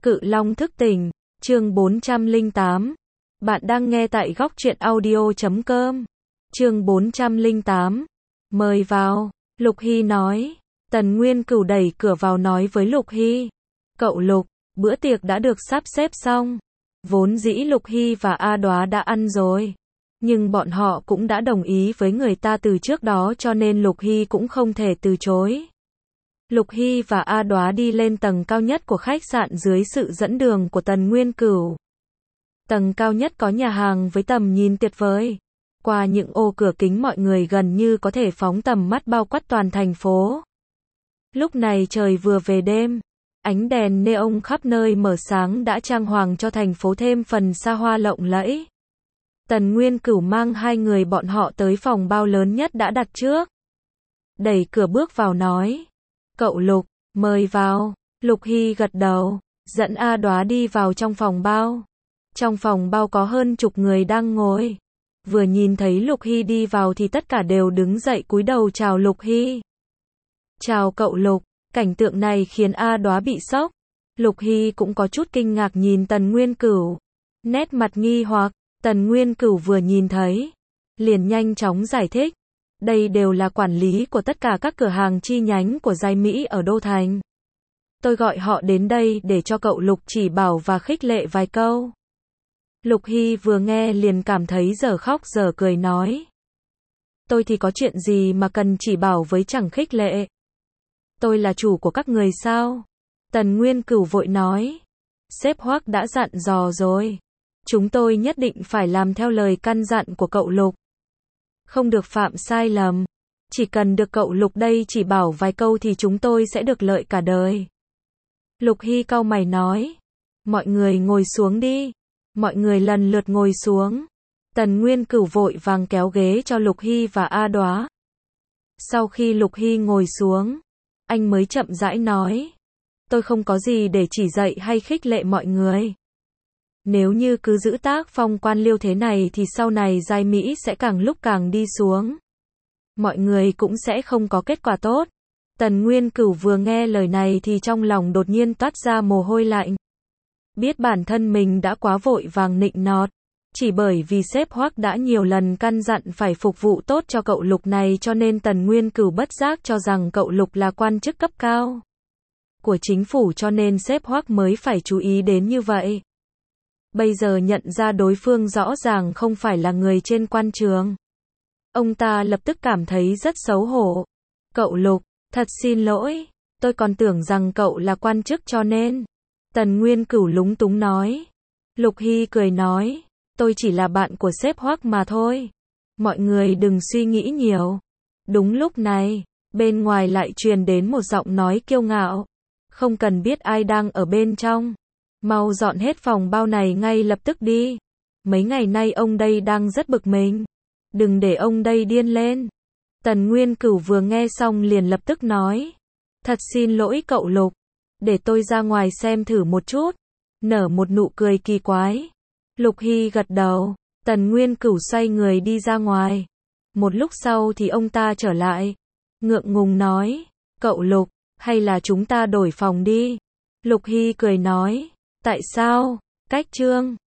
Cự Long thức tỉnh, chương 408. Bạn đang nghe tại góc truyện audio.com. Chương 408. Mời vào, Lục Hy nói. Tần Nguyên Cửu đẩy cửa vào nói với Lục Hy. Cậu Lục, bữa tiệc đã được sắp xếp xong. Vốn dĩ Lục Hy và A Đóa đã ăn rồi. Nhưng bọn họ cũng đã đồng ý với người ta từ trước đó cho nên Lục Hy cũng không thể từ chối. Lục Hy và A Đóa đi lên tầng cao nhất của khách sạn dưới sự dẫn đường của Tần Nguyên Cửu. Tầng cao nhất có nhà hàng với tầm nhìn tuyệt vời. Qua những ô cửa kính mọi người gần như có thể phóng tầm mắt bao quát toàn thành phố. Lúc này trời vừa về đêm, ánh đèn neon khắp nơi mở sáng đã trang hoàng cho thành phố thêm phần xa hoa lộng lẫy. Tần Nguyên Cửu mang hai người bọn họ tới phòng bao lớn nhất đã đặt trước. Đẩy cửa bước vào nói. Cậu Lục, mời vào. Lục Hy gật đầu, dẫn A Đóa đi vào trong phòng bao. Trong phòng bao có hơn chục người đang ngồi. Vừa nhìn thấy Lục Hy đi vào thì tất cả đều đứng dậy cúi đầu chào Lục Hy. Chào cậu Lục, cảnh tượng này khiến A Đóa bị sốc. Lục Hy cũng có chút kinh ngạc nhìn Tần Nguyên Cửu. Nét mặt nghi hoặc, Tần Nguyên Cửu vừa nhìn thấy, liền nhanh chóng giải thích. Đây đều là quản lý của tất cả các cửa hàng chi nhánh của Giai Mỹ ở Đô Thành. Tôi gọi họ đến đây để cho cậu Lục chỉ bảo và khích lệ vài câu. Lục Hy vừa nghe liền cảm thấy dở khóc dở cười nói. Tôi thì có chuyện gì mà cần chỉ bảo với chẳng khích lệ. Tôi là chủ của các người sao? Tần Nguyên Cửu vội nói. Sếp Hoắc đã dặn dò rồi. Chúng tôi nhất định phải làm theo lời căn dặn của cậu Lục. Không được phạm sai lầm. Chỉ cần được cậu Lục đây chỉ bảo vài câu thì chúng tôi sẽ được lợi cả đời. Lục Hy cau mày nói. Mọi người ngồi xuống đi. Mọi người lần lượt ngồi xuống. Tần Nguyên Cửu vội vàng kéo ghế cho Lục Hy và A Đóa. Sau khi Lục Hy ngồi xuống, anh mới chậm rãi nói. Tôi không có gì để chỉ dạy hay khích lệ mọi người. Nếu như cứ giữ tác phong quan liêu thế này thì sau này Giai Mỹ sẽ càng lúc càng đi xuống. Mọi người cũng sẽ không có kết quả tốt. Tần Nguyên Cửu vừa nghe lời này thì trong lòng đột nhiên toát ra mồ hôi lạnh. Biết bản thân mình đã quá vội vàng nịnh nọt. Chỉ bởi vì sếp Hoắc đã nhiều lần căn dặn phải phục vụ tốt cho cậu Lục này cho nên Tần Nguyên Cửu bất giác cho rằng cậu Lục là quan chức cấp cao của chính phủ cho nên sếp Hoắc mới phải chú ý đến như vậy. Bây giờ nhận ra đối phương rõ ràng không phải là người trên quan trường. Ông ta lập tức cảm thấy rất xấu hổ. Cậu Lục, thật xin lỗi, tôi còn tưởng rằng cậu là quan chức cho nên. Tần Nguyên Cửu lúng túng nói. Lục Hy cười nói, tôi chỉ là bạn của sếp Hoắc mà thôi. Mọi người đừng suy nghĩ nhiều. Đúng lúc này, bên ngoài lại truyền đến một giọng nói kiêu ngạo. Không cần biết ai đang ở bên trong. Mau dọn hết phòng bao này ngay lập tức đi. Mấy ngày nay ông đây đang rất bực mình. Đừng để ông đây điên lên. Tần Nguyên Cửu vừa nghe xong liền lập tức nói. Thật xin lỗi cậu Lục. Để tôi ra ngoài xem thử một chút. Nở một nụ cười kỳ quái. Lục Hy gật đầu. Tần Nguyên Cửu xoay người đi ra ngoài. Một lúc sau thì ông ta trở lại. Ngượng ngùng nói. Cậu Lục, hay là chúng ta đổi phòng đi. Lục Hy cười nói. Tại sao? Cách Trương.